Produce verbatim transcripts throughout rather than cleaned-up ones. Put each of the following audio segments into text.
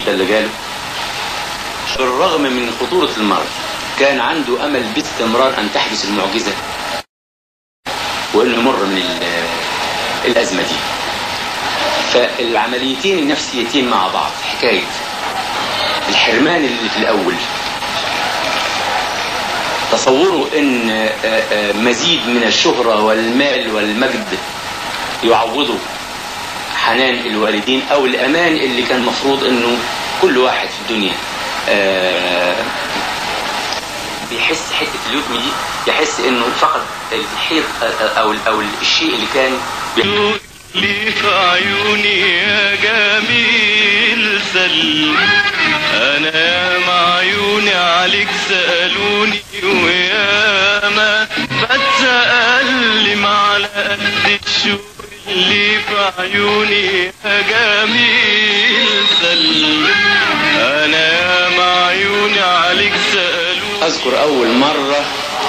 اللي جاله بالرغم من خطورة المرض كان عنده أمل باستمرار أن تحدث المعجزة وأنه يمر من الأزمة دي. فالعمليتين النفسيتين مع بعض، حكاية الحرمان اللي في الأول، تصوروا أن مزيد من الشهرة والمال والمجد يعوضوا حنان الوالدين أو الأمان اللي كان مفروض أنه كل واحد في الدنيا بيحس حتة اليتم دي، يحس أنه فقد الحيط أو أو الشيء اللي كان لي في عيوني يا جميل سلم، أنا يا معيوني عليك سألوني وياما بتسألم على قد الشوق اللي في عيوني يا جميل سلم، أنا يا معيوني عليك سألوني. أذكر أول مرة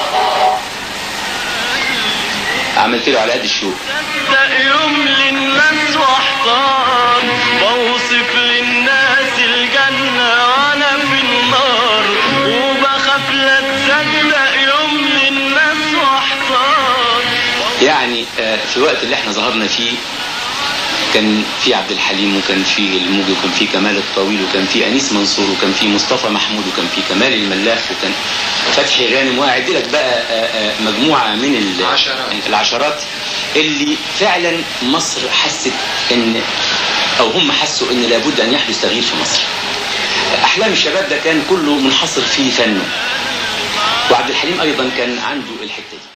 عملت له على قد الشوق. صدق يوم للناس واحتار، بوصف للناس الجنة وأنا في النار، وبخاف لا تصدق يوم للناس واحتار. يعني في الوقت اللي احنا ظهرنا فيه كان في عبد الحليم وكان في الموجي وكان في كمال الطويل وكان في أنيس منصور وكان في مصطفى محمود وكان في كمال الملاح وكان فتحي غانم، وأعد لك بقى مجموعة من العشرات اللي فعلا مصر حست ان او هم حسوا ان لابد ان يحدث تغيير في مصر. احلام الشباب ده كان كله منحصر في فنه، وعبد الحليم ايضا كان عنده الحتة دي.